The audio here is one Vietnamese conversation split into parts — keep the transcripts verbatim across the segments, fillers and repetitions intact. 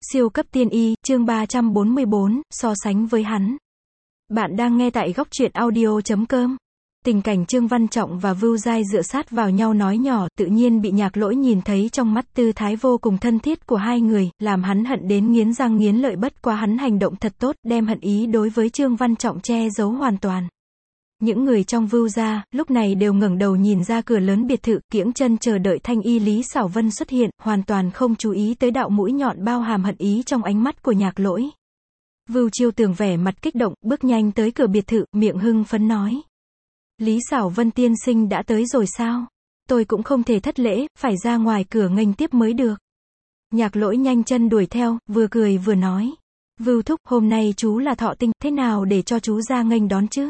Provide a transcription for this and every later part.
Siêu cấp tiên y, chương ba trăm bốn mươi bốn, so sánh với hắn. Bạn đang nghe tại góc truyện audio chấm com. Tình cảnh Trương Văn Trọng và Vưu Giai dựa sát vào nhau nói nhỏ, tự nhiên bị Nhạc Lỗi nhìn thấy trong mắt tư thái vô cùng thân thiết của hai người, làm hắn hận đến nghiến răng nghiến lợi, bất quá hắn hành động thật tốt, đem hận ý đối với Trương Văn Trọng che giấu hoàn toàn. Những người trong Vưu gia, lúc này đều ngẩng đầu nhìn ra cửa lớn biệt thự, kiễng chân chờ đợi thanh y Lý Sảo Vân xuất hiện, hoàn toàn không chú ý tới đạo mũi nhọn bao hàm hận ý trong ánh mắt của Nhạc Lỗi. Vưu Chiêu Tường vẻ mặt kích động, bước nhanh tới cửa biệt thự, miệng hưng phấn nói. Lý Sảo Vân tiên sinh đã tới rồi sao? Tôi cũng không thể thất lễ, phải ra ngoài cửa nghênh tiếp mới được. Nhạc Lỗi nhanh chân đuổi theo, vừa cười vừa nói. Vưu thúc, hôm nay chú là thọ tinh, thế nào để cho chú ra nghênh đón chứ?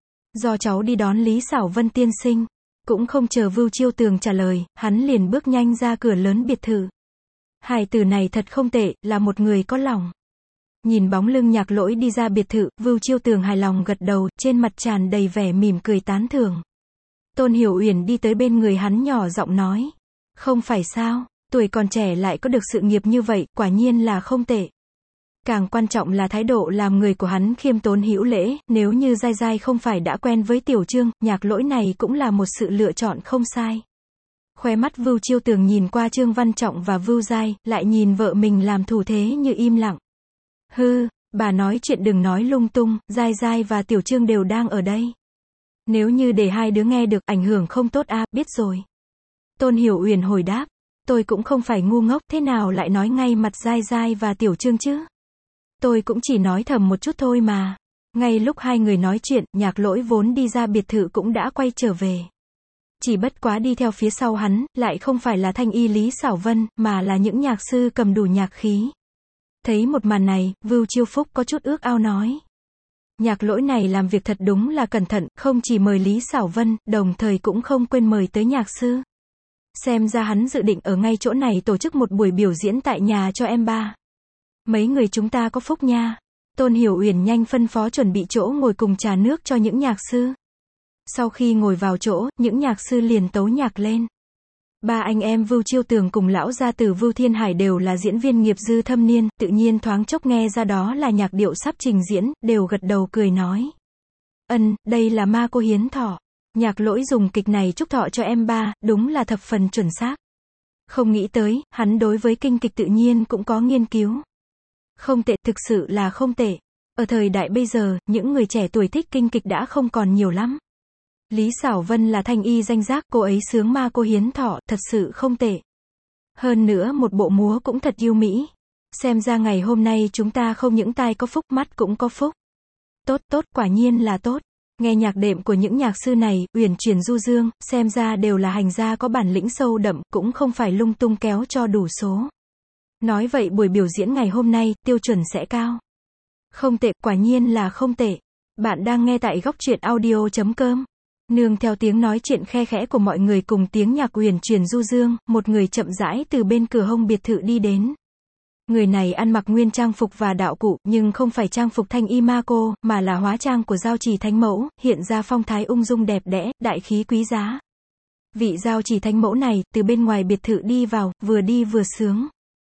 Do cháu đi đón Lý Sảo Vân tiên sinh. Cũng không chờ Vưu Chiêu Tường trả lời, hắn liền bước nhanh ra cửa lớn biệt thự. Hài tử này thật không tệ, là một người có lòng. Nhìn bóng lưng Nhạc Lỗi đi ra biệt thự, Vưu Chiêu Tường hài lòng gật đầu, trên mặt tràn đầy vẻ mỉm cười tán thưởng. Tôn Hiểu Uyển đi tới bên người hắn nhỏ giọng nói. Không phải sao, tuổi còn trẻ lại có được sự nghiệp như vậy, quả nhiên là không tệ. Càng quan trọng là thái độ làm người của hắn khiêm tốn hữu lễ, nếu như Giai Giai không phải đã quen với Tiểu Trương, Nhạc Lỗi này cũng là một sự lựa chọn không sai. Khóe mắt Vưu Chiêu Tường nhìn qua Trương Văn Trọng và Vưu Giai, lại nhìn vợ mình làm thủ thế như im lặng. Hư, bà nói chuyện đừng nói lung tung, Giai Giai và Tiểu Trương đều đang ở đây. Nếu như để hai đứa nghe được, ảnh hưởng không tốt à, biết rồi. Tôn Hiểu Uyển hồi đáp, tôi cũng không phải ngu ngốc, thế nào lại nói ngay mặt Giai Giai và Tiểu Trương chứ? Tôi cũng chỉ nói thầm một chút thôi mà. Ngay lúc hai người nói chuyện, Nhạc Lỗi vốn đi ra biệt thự cũng đã quay trở về. Chỉ bất quá đi theo phía sau hắn, lại không phải là thanh y Lý Sảo Vân, mà là những nhạc sư cầm đủ nhạc khí. Thấy một màn này, Vưu Chiêu Phúc có chút ước ao nói. Nhạc Lỗi này làm việc thật đúng là cẩn thận, không chỉ mời Lý Sảo Vân, đồng thời cũng không quên mời tới nhạc sư. Xem ra hắn dự định ở ngay chỗ này tổ chức một buổi biểu diễn tại nhà cho em ba. Mấy người chúng ta có phúc nha. Tôn Hiểu Uyển nhanh phân phó chuẩn bị chỗ ngồi cùng trà nước cho những nhạc sư. Sau khi ngồi vào chỗ, những nhạc sư liền tấu nhạc lên. Ba anh em Vưu Chiêu Tường cùng lão gia tử Vưu Thiên Hải đều là diễn viên nghiệp dư thâm niên, tự nhiên thoáng chốc nghe ra đó là nhạc điệu sắp trình diễn, đều gật đầu cười nói. Ân, đây là Ma Cô Hiến Thọ. Nhạc Lỗi dùng kịch này chúc thọ cho em ba, đúng là thập phần chuẩn xác. Không nghĩ tới, hắn đối với kinh kịch tự nhiên cũng có nghiên cứu. Không tệ, thực sự là không tệ. Ở thời đại bây giờ, những người trẻ tuổi thích kinh kịch đã không còn nhiều lắm. Lý Sảo Vân là thanh y danh giác, cô ấy sướng Ma Cô Hiến Thọ, thật sự không tệ. Hơn nữa một bộ múa cũng thật yêu mỹ. Xem ra ngày hôm nay chúng ta không những tai có phúc, mắt cũng có phúc. Tốt tốt, quả nhiên là tốt. Nghe nhạc đệm của những nhạc sư này, uyển chuyển du dương, xem ra đều là hành gia có bản lĩnh sâu đậm, cũng không phải lung tung kéo cho đủ số. Nói vậy buổi biểu diễn ngày hôm nay, tiêu chuẩn sẽ cao. Không tệ, quả nhiên là không tệ. Bạn đang nghe tại góc truyện audio chấm com. Nương theo tiếng nói chuyện khe khẽ của mọi người cùng tiếng nhạc uyển chuyển du dương, một người chậm rãi từ bên cửa hông biệt thự đi đến. Người này ăn mặc nguyên trang phục và đạo cụ, nhưng không phải trang phục thanh y ma cô, mà là hóa trang của Giao Chỉ Thánh Mẫu, hiện ra phong thái ung dung đẹp đẽ, đại khí quý giá. Vị Giao Chỉ Thánh Mẫu này, từ bên ngoài biệt thự đi vào, vừa đi vừa sướng.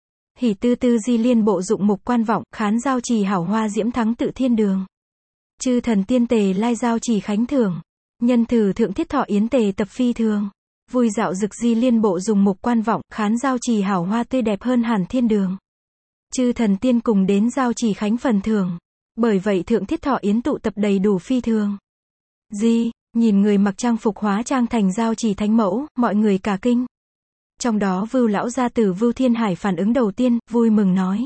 Hỉ tư tư di liên bộ dụng mục quan vọng, khán Giao Chỉ hảo hoa diễm thắng tự thiên đường. Chư thần tiên tề lai Giao Chỉ khánh thưởng. Nhân thử thượng thiết thọ yến tề tập phi thường. Vui dạo dực di liên bộ dùng mục quan vọng, khán Giao Chỉ hảo hoa tươi đẹp hơn hẳn thiên đường. Chư thần tiên cùng đến Giao Chỉ khánh phần thưởng. Bởi vậy thượng thiết thọ yến tụ tập đầy đủ phi thường. Di, nhìn người mặc trang phục hóa trang thành Giao Chỉ Thánh Mẫu, mọi người cả kinh. Trong đó Vưu lão gia tử Vưu Thiên Hải phản ứng đầu tiên, vui mừng nói.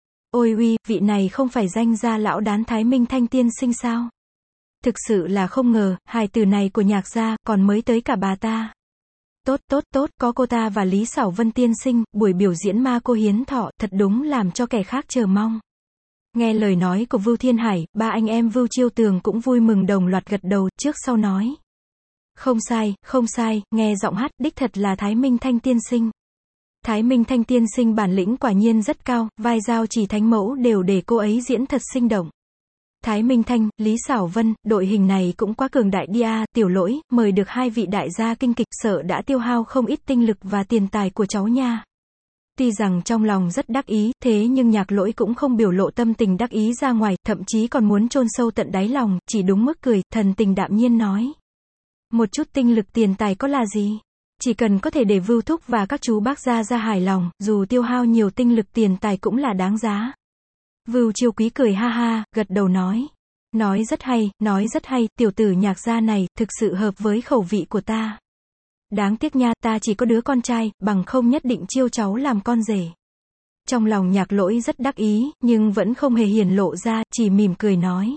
Ôi uy, vị này không phải danh gia lão đán Thái Minh Thanh tiên sinh sao? Thực sự là không ngờ, hài tử này của nhạc gia, còn mới tới cả bà ta. Tốt tốt tốt, có cô ta và Lý Sảo Vân tiên sinh, buổi biểu diễn Ma Cô Hiến Thọ, thật đúng làm cho kẻ khác chờ mong. Nghe lời nói của Vưu Thiên Hải, ba anh em Vưu Chiêu Tường cũng vui mừng đồng loạt gật đầu, trước sau nói. Không sai, không sai, nghe giọng hát, đích thật là Thái Minh Thanh tiên sinh. Thái Minh Thanh tiên sinh bản lĩnh quả nhiên rất cao, vai Giao Chỉ Thánh Mẫu đều để cô ấy diễn thật sinh động. Thái Minh Thanh, Lý Sảo Vân, đội hình này cũng quá cường đại đi à, Tiểu Lỗi, mời được hai vị đại gia kinh kịch, sợ đã tiêu hao không ít tinh lực và tiền tài của cháu nha. Tuy rằng trong lòng rất đắc ý, thế nhưng Nhạc Lỗi cũng không biểu lộ tâm tình đắc ý ra ngoài, thậm chí còn muốn chôn sâu tận đáy lòng, chỉ đúng mức cười, thần tình đạm nhiên nói. Một chút tinh lực tiền tài có là gì? Chỉ cần có thể để Vưu Thúc và các chú bác gia gia hài lòng, dù tiêu hao nhiều tinh lực tiền tài cũng là đáng giá. Vưu Chiêu Quý cười ha ha, gật đầu nói. Nói rất hay, nói rất hay, tiểu tử Nhạc gia này, thực sự hợp với khẩu vị của ta. Đáng tiếc nha, ta chỉ có đứa con trai, bằng không nhất định chiêu cháu làm con rể. Trong lòng Nhạc Lỗi rất đắc ý, nhưng vẫn không hề hiển lộ ra, chỉ mỉm cười nói.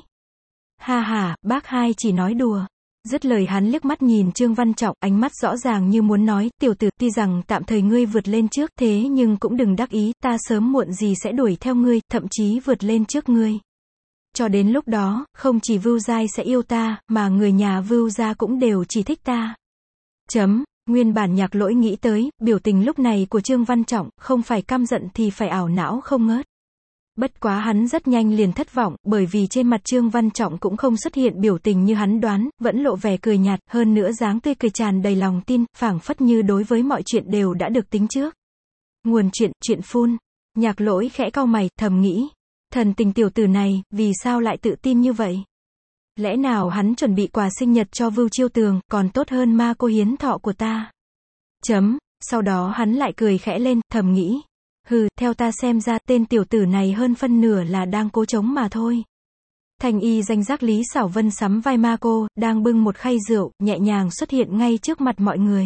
Ha ha, bác hai chỉ nói đùa. Dứt lời hắn liếc mắt nhìn Trương Văn Trọng, ánh mắt rõ ràng như muốn nói, tiểu tử, tuy rằng tạm thời ngươi vượt lên trước, thế nhưng cũng đừng đắc ý, ta sớm muộn gì sẽ đuổi theo ngươi, thậm chí vượt lên trước ngươi. Cho đến lúc đó, không chỉ Vưu Giai sẽ yêu ta, mà người nhà Vưu gia cũng đều chỉ thích ta. Chấm, nguyên bản Nhạc Lỗi nghĩ tới, biểu tình lúc này của Trương Văn Trọng, không phải căm giận thì phải ảo não không ngớt. Bất quá hắn rất nhanh liền thất vọng, bởi vì trên mặt Trương Văn Trọng cũng không xuất hiện biểu tình như hắn đoán, vẫn lộ vẻ cười nhạt, hơn nữa dáng tươi cười tràn đầy lòng tin, phảng phất như đối với mọi chuyện đều đã được tính trước. Nguồn chuyện, chuyện phun. Nhạc Lỗi khẽ cau mày, thầm nghĩ. Thần tình tiểu tử này, vì sao lại tự tin như vậy? Lẽ nào hắn chuẩn bị quà sinh nhật cho Vưu Chiêu Tường, còn tốt hơn ma cô hiến thọ của ta? Chấm, sau đó hắn lại cười khẽ lên, thầm nghĩ. Hừ, theo ta xem ra, tên tiểu tử này hơn phân nửa là đang cố chống mà thôi. Thanh y danh giác Lý Xảo Vân sắm vai ma cô, đang bưng một khay rượu, nhẹ nhàng xuất hiện ngay trước mặt mọi người.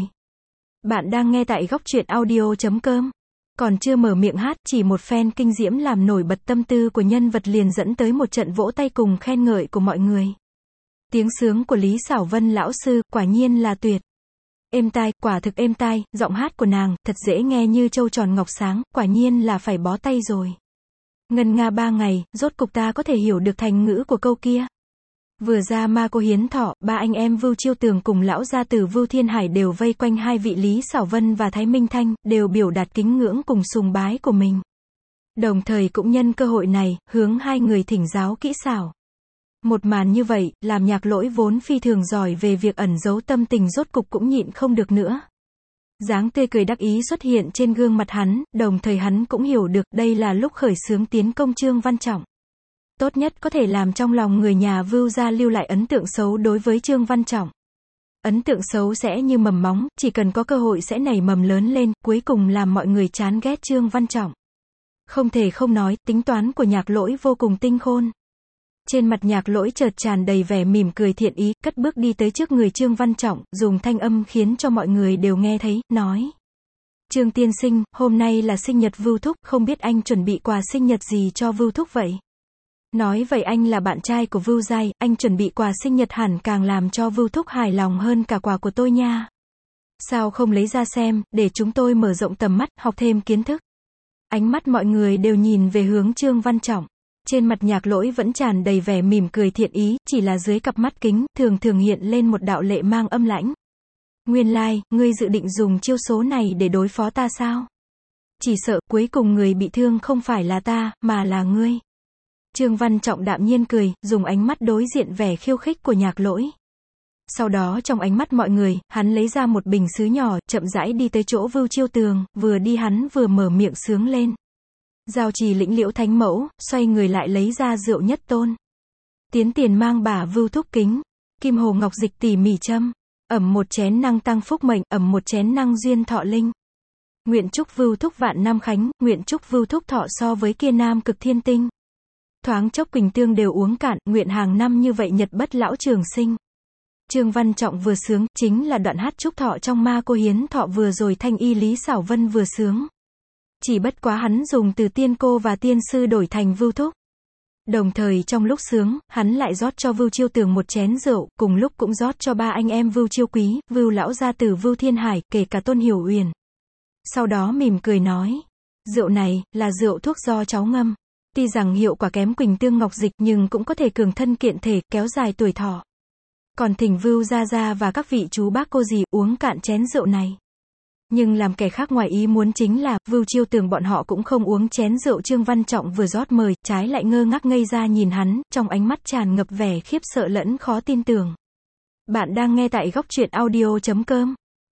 Bạn đang nghe tại góc truyện audio chấm com. Còn chưa mở miệng hát, chỉ một phen kinh diễm làm nổi bật tâm tư của nhân vật liền dẫn tới một trận vỗ tay cùng khen ngợi của mọi người. Tiếng sướng của Lý Xảo Vân lão sư, quả nhiên là tuyệt. Êm tai, quả thực êm tai, giọng hát của nàng, thật dễ nghe như châu tròn ngọc sáng, quả nhiên là phải bó tay rồi. Ngân nga ba ngày, rốt cục ta có thể hiểu được thành ngữ của câu kia. Vừa ra ma cô hiến thọ, ba anh em Vưu Chiêu Tường cùng lão gia tử Vưu Thiên Hải đều vây quanh hai vị Lý Xảo Vân và Thái Minh Thanh, đều biểu đạt kính ngưỡng cùng sùng bái của mình. Đồng thời cũng nhân cơ hội này, hướng hai người thỉnh giáo kỹ xảo. Một màn như vậy, làm Nhạc Lỗi vốn phi thường giỏi về việc ẩn giấu tâm tình rốt cục cũng nhịn không được nữa. Dáng tươi cười đắc ý xuất hiện trên gương mặt hắn, đồng thời hắn cũng hiểu được đây là lúc khởi xướng tiến công Trương Văn Trọng. Tốt nhất có thể làm trong lòng người nhà Vưu gia lưu lại ấn tượng xấu đối với Trương Văn Trọng. Ấn tượng xấu sẽ như mầm móng, chỉ cần có cơ hội sẽ nảy mầm lớn lên, cuối cùng làm mọi người chán ghét Trương Văn Trọng. Không thể không nói, tính toán của Nhạc Lỗi vô cùng tinh khôn. Trên mặt Nhạc Lỗi chợt tràn đầy vẻ mỉm cười thiện ý, cất bước đi tới trước người Trương Văn Trọng, dùng thanh âm khiến cho mọi người đều nghe thấy, nói. Trương tiên sinh, hôm nay là sinh nhật Vưu Thúc, không biết anh chuẩn bị quà sinh nhật gì cho Vưu Thúc vậy? Nói vậy anh là bạn trai của Vưu Giai, anh chuẩn bị quà sinh nhật hẳn càng làm cho Vưu Thúc hài lòng hơn cả quà của tôi nha. Sao không lấy ra xem, để chúng tôi mở rộng tầm mắt, học thêm kiến thức. Ánh mắt mọi người đều nhìn về hướng Trương Văn Trọng. Trên mặt Nhạc Lỗi vẫn tràn đầy vẻ mỉm cười thiện ý, chỉ là dưới cặp mắt kính, thường thường hiện lên một đạo lệ mang âm lãnh. Nguyên lai, like, ngươi dự định dùng chiêu số này để đối phó ta sao? Chỉ sợ, cuối cùng người bị thương không phải là ta, mà là ngươi. Trương Văn Trọng đạm nhiên cười, dùng ánh mắt đối diện vẻ khiêu khích của Nhạc Lỗi. Sau đó trong ánh mắt mọi người, hắn lấy ra một bình sứ nhỏ, chậm rãi đi tới chỗ Vưu Chiêu Tường, vừa đi hắn vừa mở miệng sướng lên. Giao trì lĩnh liễu thánh mẫu, xoay người lại lấy ra rượu nhất tôn. Tiến tiền mang bả Vưu Thúc kính, kim hồ ngọc dịch tỉ mỉ châm, ẩm một chén năng tăng phúc mệnh, ẩm một chén năng duyên thọ linh. Nguyện chúc Vưu Thúc vạn năm khánh, nguyện chúc Vưu Thúc thọ so với kia nam cực thiên tinh. Thoáng chốc quỳnh tương đều uống cạn, nguyện hàng năm như vậy nhật bất lão trường sinh. Trương Văn Trọng vừa sướng, chính là đoạn hát chúc thọ trong ma cô hiến thọ vừa rồi thanh y Lý Xảo Vân vừa sướng. Chỉ bất quá hắn dùng từ tiên cô và tiên sư đổi thành Vưu Thúc. Đồng thời trong lúc sướng, hắn lại rót cho Vưu Chiêu Tường một chén rượu, cùng lúc cũng rót cho ba anh em Vưu Chiêu Quý, Vưu lão gia tử Vưu Thiên Hải, kể cả Tôn Hiểu Uyển. Sau đó mỉm cười nói, rượu này, là rượu thuốc do cháu ngâm. Tuy rằng hiệu quả kém quỳnh tương ngọc dịch nhưng cũng có thể cường thân kiện thể, kéo dài tuổi thọ. Còn thỉnh Vưu gia gia và các vị chú bác cô dì uống cạn chén rượu này. Nhưng làm kẻ khác ngoài ý muốn chính là, Vưu Chiêu Tường bọn họ cũng không uống chén rượu Trương Văn Trọng vừa rót mời, trái lại ngơ ngác ngây ra nhìn hắn, trong ánh mắt tràn ngập vẻ khiếp sợ lẫn khó tin tưởng. Bạn đang nghe tại góc truyện audio chấm com.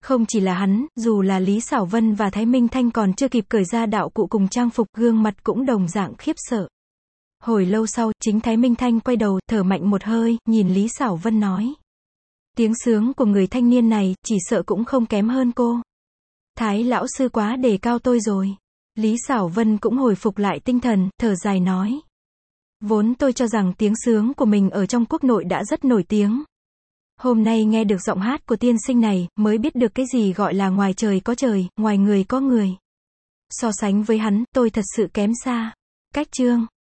Không chỉ là hắn, dù là Lý Xảo Vân và Thái Minh Thanh còn chưa kịp cởi ra đạo cụ cùng trang phục, gương mặt cũng đồng dạng khiếp sợ. Hồi lâu sau, chính Thái Minh Thanh quay đầu, thở mạnh một hơi, nhìn Lý Xảo Vân nói. Tiếng sướng của người thanh niên này, chỉ sợ cũng không kém hơn cô. Thái lão sư quá đề cao tôi rồi. Lý Xảo Vân cũng hồi phục lại tinh thần, thở dài nói. Vốn tôi cho rằng tiếng sướng của mình ở trong quốc nội đã rất nổi tiếng. Hôm nay nghe được giọng hát của tiên sinh này, mới biết được cái gì gọi là ngoài trời có trời, ngoài người có người. So sánh với hắn, tôi thật sự kém xa. Cách chương